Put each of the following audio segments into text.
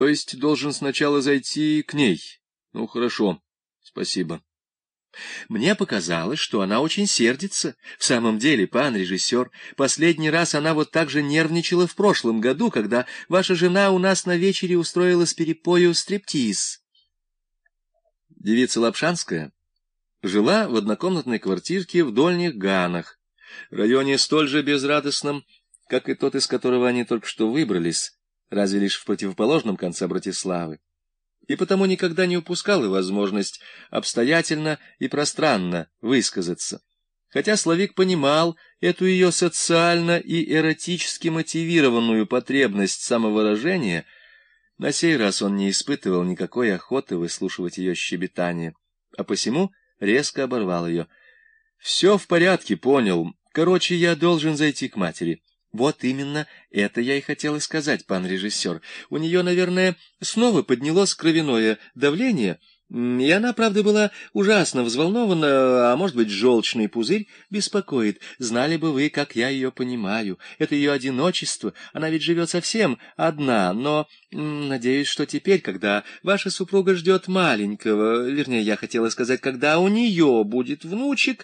То есть должен сначала зайти к ней? Ну, хорошо, спасибо. Мне показалось, что она очень сердится. В самом деле, пан режиссер, последний раз она вот так же нервничала в прошлом году, когда ваша жена у нас на вечере устроила с перепою стриптиз. Девица Лапшанская жила в однокомнатной квартирке в Дольних Ганах, районе столь же безрадостном, как и тот, из которого они только что выбрались, разве лишь в противоположном конце Братиславы, и потому никогда не упускала возможность обстоятельно и пространно высказаться. Хотя Славик понимал эту ее социально и эротически мотивированную потребность самовыражения, на сей раз он не испытывал никакой охоты выслушивать ее щебетание, а посему резко оборвал ее. — Все в порядке, понял. Короче, я должен зайти к матери. Вот именно это я и хотела сказать, пан режиссер. У нее, наверное, снова поднялось кровяное давление, и она, правда, была ужасно взволнована, а может быть, желчный пузырь беспокоит. Знали бы вы, как я ее понимаю. Это ее одиночество. Она ведь живет совсем одна, но надеюсь, что теперь, когда ваша супруга ждет маленького, вернее, я хотела сказать, когда у нее будет внучек...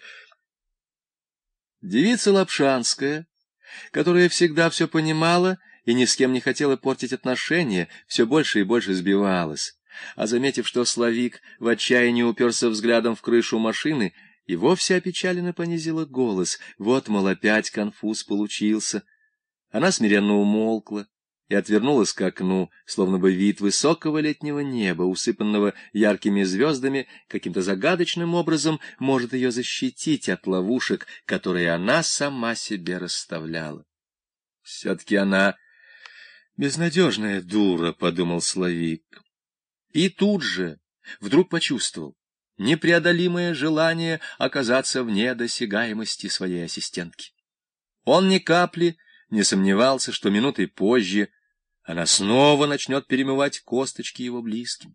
Девица Лапшанская, которая всегда все понимала и ни с кем не хотела портить отношения, все больше и больше сбивалась, а, заметив, что Славик в отчаянии уперся взглядом в крышу машины, и вовсе опечаленно понизила голос. Вот, мол, опять конфуз получился. Она смиренно умолкла и отвернулась к окну, словно бы вид высокого летнего неба, усыпанного яркими звездами, каким-то загадочным образом может ее защитить от ловушек, которые она сама себе расставляла. Все-таки она безнадежная дура, — подумал Славик. И тут же вдруг почувствовал непреодолимое желание оказаться вне досягаемости своей ассистентки. Он ни капли не сомневался, что минутой позже она снова начнет перемывать косточки его близким.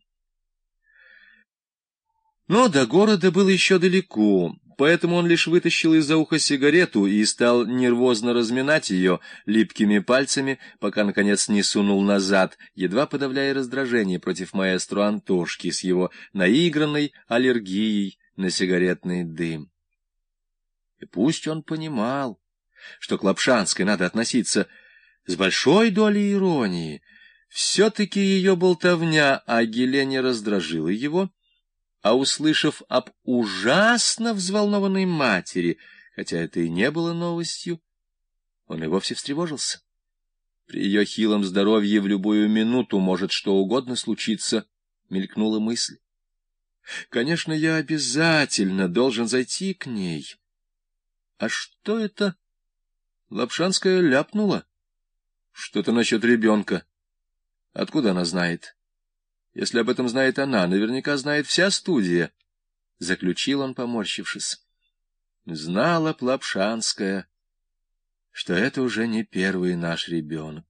Но до города было еще далеко, поэтому он лишь вытащил из-за уха сигарету и стал нервозно разминать ее липкими пальцами, пока, наконец, не сунул назад, едва подавляя раздражение против маэстро Антошки с его наигранной аллергией на сигаретный дым. И пусть он понимал, что к Лапшанской надо относиться с большой долей иронии, все-таки ее болтовня о Гелене раздражила его, а, услышав об ужасно взволнованной матери, хотя это и не было новостью, он и вовсе встревожился. При ее хилом здоровье в любую минуту может что угодно случиться, мелькнула мысль. Конечно, я обязательно должен зайти к ней. А что это? Лапшанская ляпнула. Что-то насчет ребенка. Откуда она знает? Если об этом знает она, наверняка знает вся студия, — заключил он, поморщившись. Знала б Лапшанская, что это уже не первый наш ребенок.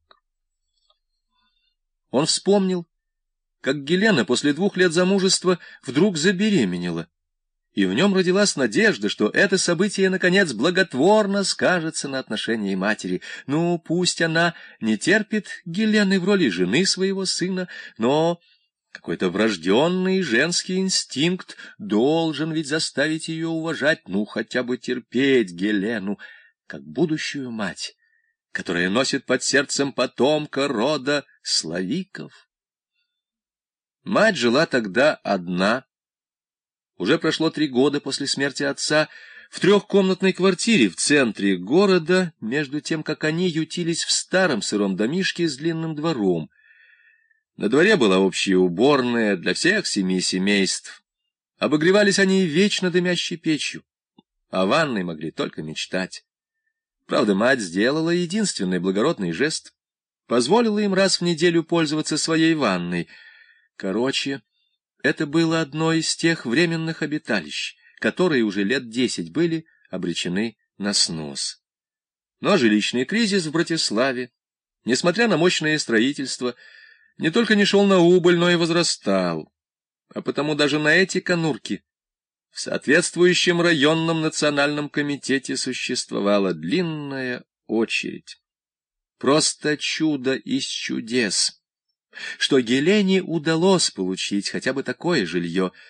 Он вспомнил, как Гелена после 2 лет замужества вдруг забеременела, и в нем родилась надежда, что это событие, наконец, благотворно скажется на отношении матери. Ну, пусть она не терпит Гелены в роли жены своего сына, но какой-то врожденный женский инстинкт должен ведь заставить ее уважать, ну, хотя бы терпеть Гелену, как будущую мать, которая носит под сердцем потомка рода Славиков. Мать жила тогда одна. Уже прошло 3 года после смерти отца, в 3-комнатной квартире в центре города, между тем, как они ютились в старом сыром домишке с длинным двором. На дворе была общая уборная для всех 7 семейств. Обогревались они вечно дымящей печью, о ванной могли только мечтать. Правда, мать сделала единственный благородный жест, позволила им раз в неделю пользоваться своей ванной. Короче, это было одно из тех временных обиталищ, которые уже лет 10 были обречены на снос. Но жилищный кризис в Братиславе, несмотря на мощное строительство, не только не шел на убыль, но и возрастал. А потому даже на эти конурки в соответствующем районном национальном комитете существовала длинная очередь. Просто чудо из чудес. что Гелене удалось получить хотя бы такое жилье,